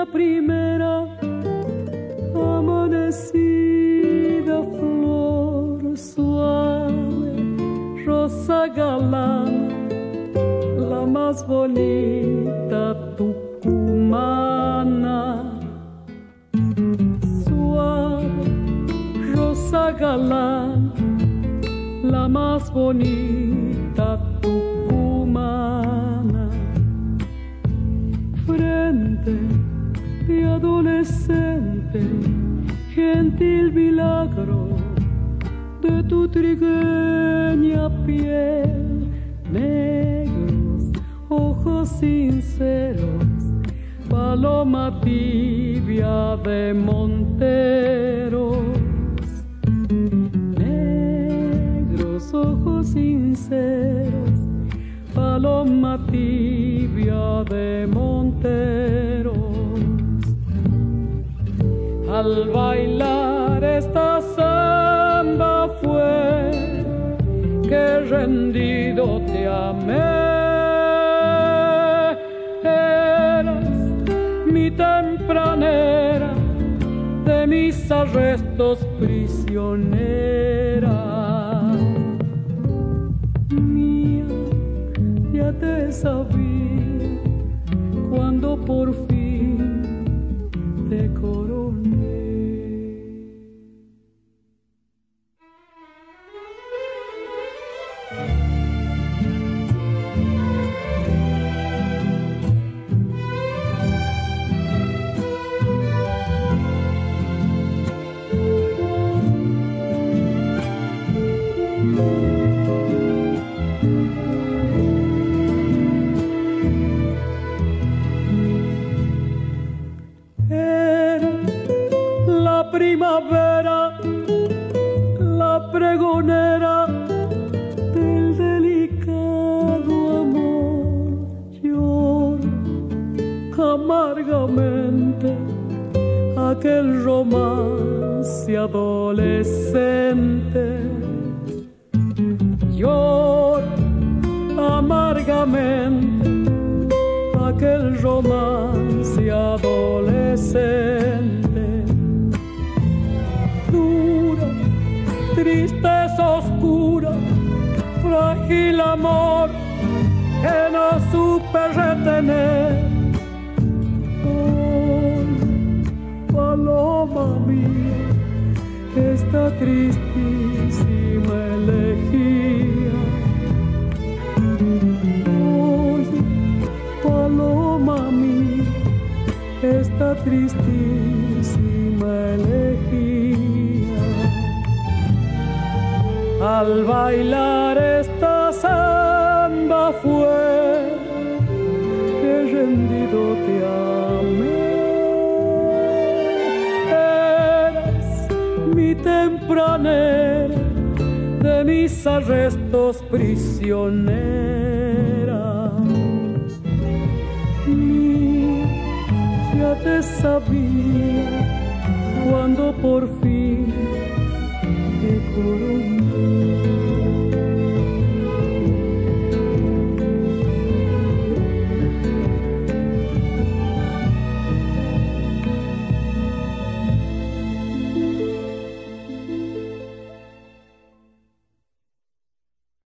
primera amanecida flor suave, rosa galana, la más bonita tucumana. Suave, rosa galana, la más bonita tucumana. Frente de adolescente, gentil milagro de tu trigueña piel, negros ojos sinceros, paloma tibia de monteros. Negros ojos sinceros, paloma tibia de monteros. Al bailar esta samba fue que rendido te amé. Eras mi tempranera, de mis arrestos prisionera. Mía, ya te sabía cuando por fin te coroné. Primavera, la pregonera del delicado amor. Lloro amargamente aquel romance adolescente. Lloro amargamente aquel romance adolescente. Tristeza oscura, frágil amor que no supe retener. Oh, paloma mía, esta tristísima elegía. Oye, paloma mía, esta tristísima elegía. Al bailar esta samba fue que rendido te amé. Eras mi tempranera, de mis arrestos prisionera. Mía, ya te sabía cuando por fin te coroné.